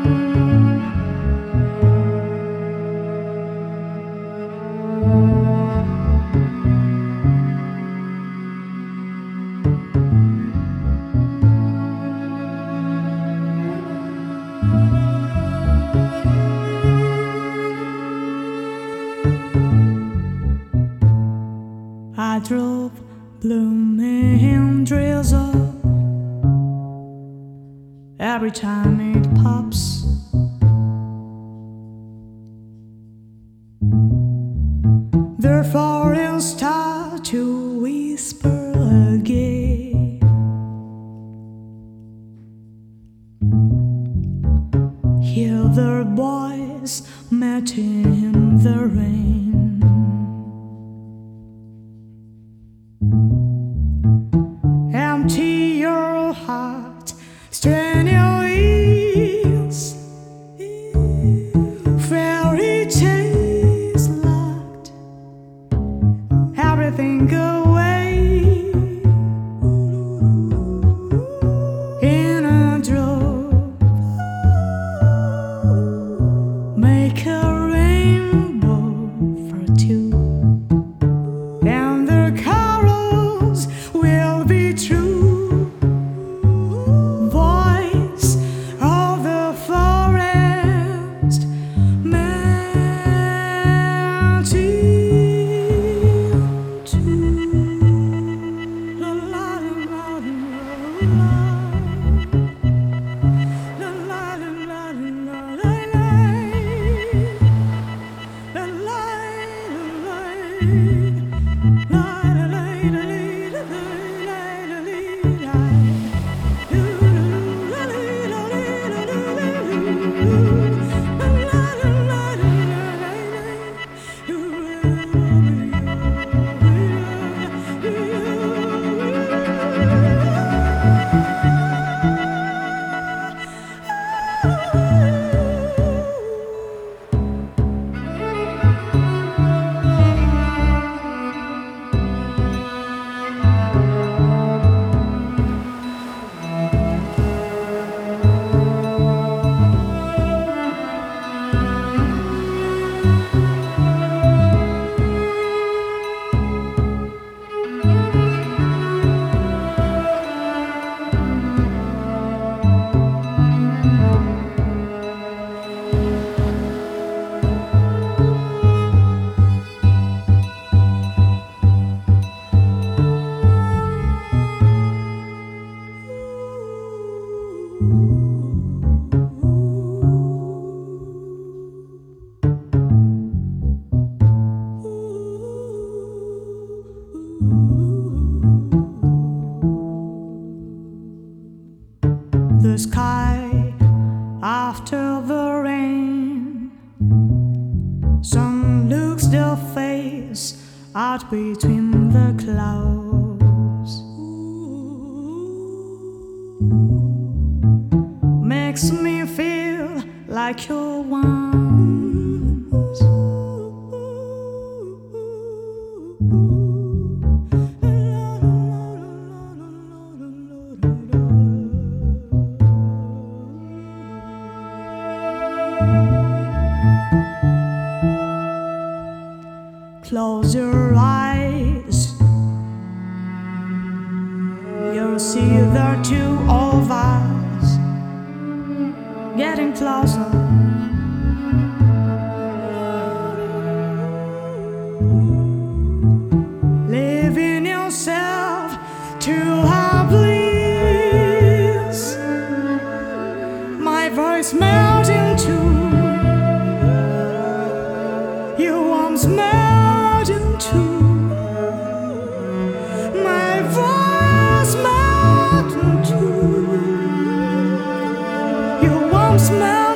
I drove blooming drizzle every time it pops. Therefore it'll start to whisper again. Hear their voice met in the rain. Empty your heart, strain your ears. Fairy tales locked everything away in a drove. Make a rainbow for two, and their carols will be true. Voice of the forest melting to la la la la la la la The sky after the rain, sun looks the face out between the clouds. Makes me feel like you're once. Close your eyes, you'll see the two of us getting closer. Leaving yourself to our bliss. My voice melting too. Your arms melting too. My voice melting too. Your arms melting.